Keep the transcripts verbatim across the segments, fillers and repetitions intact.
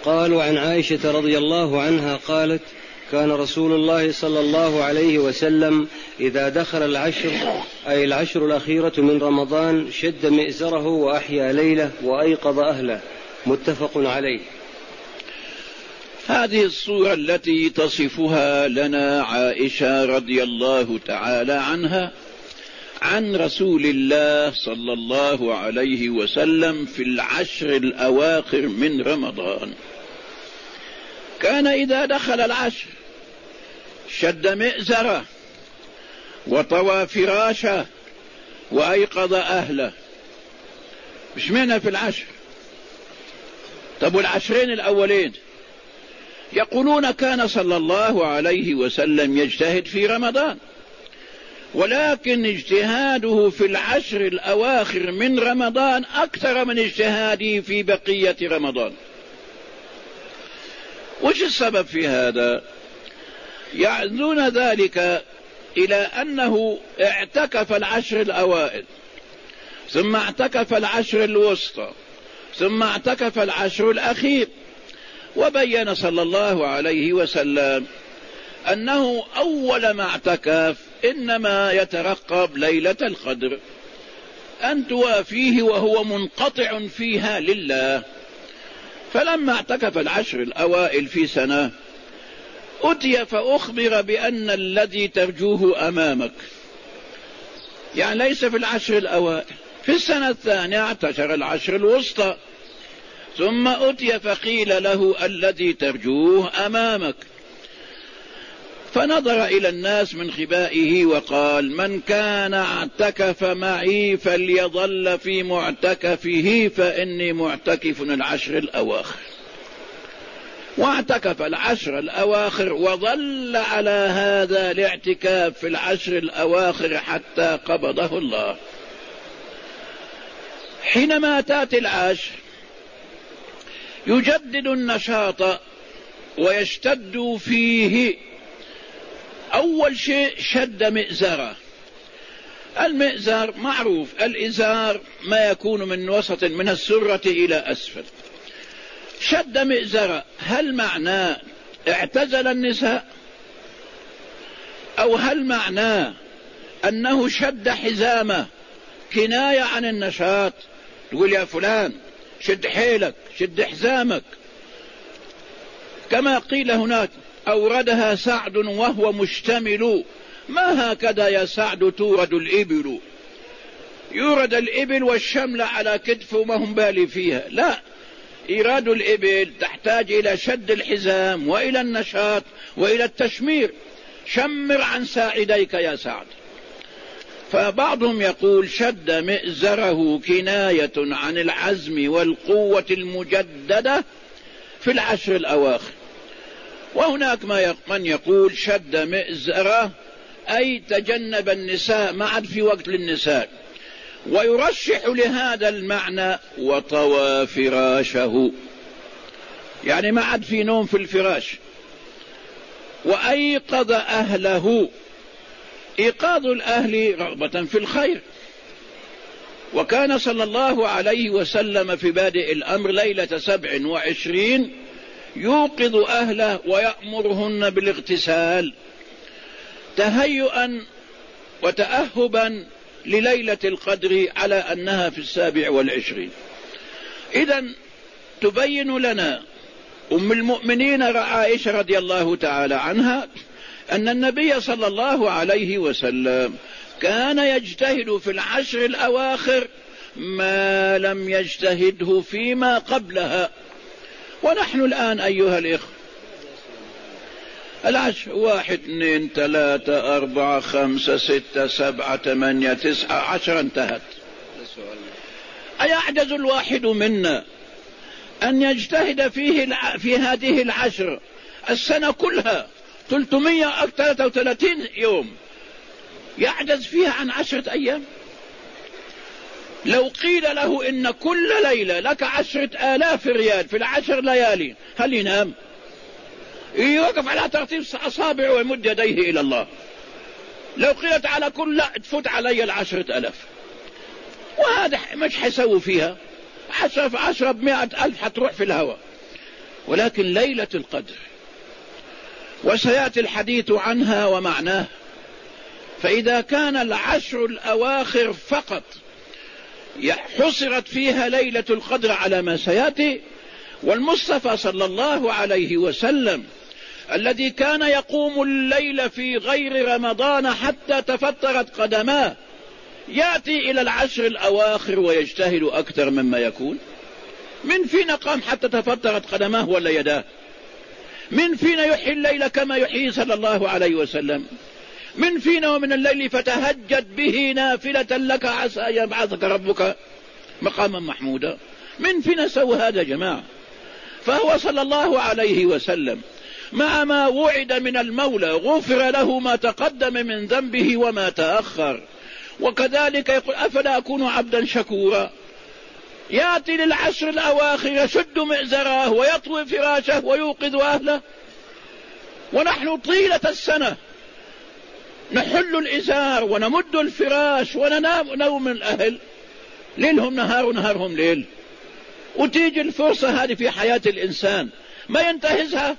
قالوا عن عائشة رضي الله عنها قالت: كان رسول الله صلى الله عليه وسلم إذا دخل العشر أي العشر الأخيرة من رمضان شد مئزره وأحيا ليله وأيقظ أهله. متفق عليه. هذه الصورة التي تصفها لنا عائشة رضي الله تعالى عنها عن رسول الله صلى الله عليه وسلم في العشر الأواخر من رمضان. كان إذا دخل العشر شد مئزره وطوى فراشه وأيقظ أهله. مش معنى في العشر؟ طب والعشرين الأولين؟ يقولون كان صلى الله عليه وسلم يجتهد في رمضان، ولكن اجتهاده في العشر الأواخر من رمضان أكثر من اجتهاده في بقية رمضان. وش السبب في هذا؟ يعزون ذلك إلى أنه اعتكف العشر الأوائل، ثم اعتكف العشر الوسطى، ثم اعتكف العشر الأخير. وبين صلى الله عليه وسلم أنه أول ما اعتكف إنما يترقب ليلة القدر أن توافيه وهو منقطع فيها لله. فلما اعتكف العشر الأوائل في سنة أتي فأخبر بأن الذي ترجوه أمامك، يعني ليس في العشر الأوائل. في السنة الثانية اعتشر العشر الوسطى، ثم أتي فقيل له الذي ترجوه أمامك. فنظر إلى الناس من خبائه وقال: من كان اعتكف معي فليظل في معتكفه فإني معتكف العشر الأواخر. واعتكف العشر الأواخر وظل على هذا الاعتكاف في العشر الأواخر حتى قبضه الله. حينما تأتي العشر يجدد النشاط ويشتد فيه. أول شيء شد مئزره. المئزر معروف، الإزار ما يكون من وسط من السرة إلى أسفل. شد مئزره، هل معناه اعتزل النساء؟ أو هل معناه أنه شد حزامه كناية عن النشاط؟ تقول يا فلان شد حيلك، شد حزامك، كما قيل هناك: أوردها سعد وهو مشتمل. ما هكذا يا سعد تورد الإبل؟ يورد الإبل والشمل على كتفه وما هم بالي فيها. لا، إيراد الإبل تحتاج إلى شد الحزام وإلى النشاط وإلى التشمير. شمر عن ساعديك يا سعد. فبعضهم يقول شد مئزره كناية عن العزم والقوة المجددة في العشر الأواخر. وهناك من يقول شد مئزره أي تجنب النساء، ما عاد في وقت للنساء. ويرشح لهذا المعنى وطوى فراشه، يعني ما عاد في نوم في الفراش. وأيقظ أهله، إيقاظ الأهل رغبة في الخير. وكان صلى الله عليه وسلم في بادئ الأمر ليلة سبع وعشرين يوقظ أهله ويأمرهن بالاغتسال تهيئا وتأهبا لليلة القدر على أنها في السابع والعشرين. إذن تبين لنا أم المؤمنين عائشة رضي الله تعالى عنها أن النبي صلى الله عليه وسلم كان يجتهد في العشر الأواخر ما لم يجتهده فيما قبلها. ونحن الآن أيها الإخوة العشر واحد اثنين ثلاثة أربعة خمسة ستة سبعة ثمانية تسعة عشر انتهت. أيعجز الواحد منا أن يجتهد فيه في هذه العشر السنة كلها ثلاثمائة وثلاثة وثلاثين يوم، يعجز فيها عن عشرة أيام؟ لو قيل له إن كل ليلة لك عشرة آلاف ريال في العشر ليالي، هل ينام؟ يوقف على ترتيب أصابع ويمد يديه إلى الله. لو قيلت على كل لا تفوت علي العشرة ألاف، وهذا مش حيسوي فيها عشرة في عشرة بمائة ألف، حتروح في الهواء. ولكن ليلة القدر، وسيأتي الحديث عنها ومعناه. فإذا كان العشر الأواخر فقط حصرت فيها ليلة القدر على ما سيأتي، والمصطفى صلى الله عليه وسلم الذي كان يقوم الليل في غير رمضان حتى تفترت قدماه يأتي إلى العشر الأواخر ويجتهد أكثر مما يكون. من فينا قام حتى تفترت قدماه ولا يداه؟ من فينا يحيي الليل كما يحيي صلى الله عليه وسلم؟ من فينا ومن الليل فتهجد به نافلة لك عسى أن يبعثك ربك مقاما محمودا؟ من فينا سوى هذا يا جماعة؟ فهو صلى الله عليه وسلم مع ما وعد من المولى غفر له ما تقدم من ذنبه وما تأخر. وكذلك يقول أفلا أكون عبدا شكورا؟ يأتي للعشر الأواخر يشد مئزراه ويطوي فراشه ويوقظ أهله، ونحن طيلة السنة نحل الإزار ونمد الفراش وننام نوم الأهل، ليلهم نهار ونهارهم ليل. وتيجي الفرصة هذه في حياة الإنسان ما ينتهزها.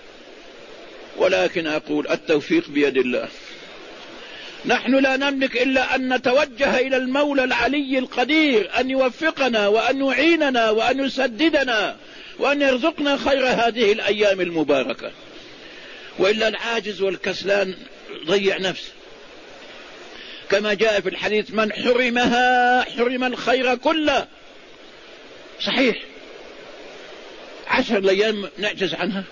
ولكن أقول التوفيق بيد الله. نحن لا نملك إلا أن نتوجه إلى المولى العلي القدير أن يوفقنا وأن يعيننا وأن يسددنا وأن يرزقنا خير هذه الأيام المباركة. وإلا العاجز والكسلان ضيع نفسه، كما جاء في الحديث من حرمها حرم الخير كله. صحيح، عشر الأيام نعجز عنها.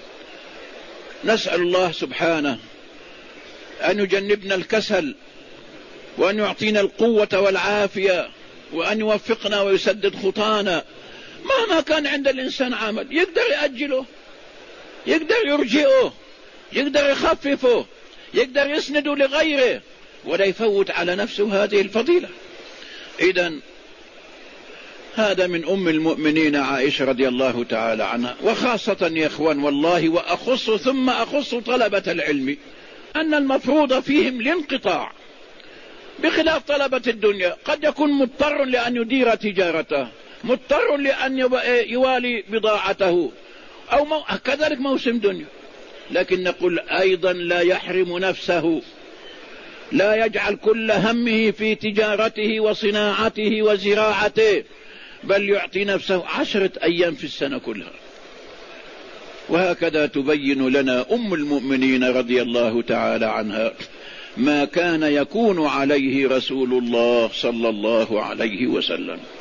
نسأل الله سبحانه أن يجنبنا الكسل وأن يعطينا القوة والعافية وأن يوفقنا ويسدد خطانا. مهما كان عند الإنسان عمل يقدر يأجله، يقدر يرجئه، يقدر يخففه، يقدر يسنده لغيره، ولا يفوت على نفسه هذه الفضيلة. إذن هذا من أم المؤمنين عائشة رضي الله تعالى عنها. وخاصة يا إخوان والله، وأخص ثم أخص طلبة العلم، أن المفروض فيهم الانقطاع، بخلاف طلبة الدنيا. قد يكون مضطر لأن يدير تجارته، مضطر لأن يوالي بضاعته، أو مو... كذلك موسم دنيا. لكن نقول أيضا لا يحرم نفسه، لا يجعل كل همه في تجارته وصناعته وزراعته، بل يعطي نفسه عشرة أيام في السنة كلها. وهكذا تبين لنا أم المؤمنين رضي الله تعالى عنها ما كان يكون عليه رسول الله صلى الله عليه وسلم.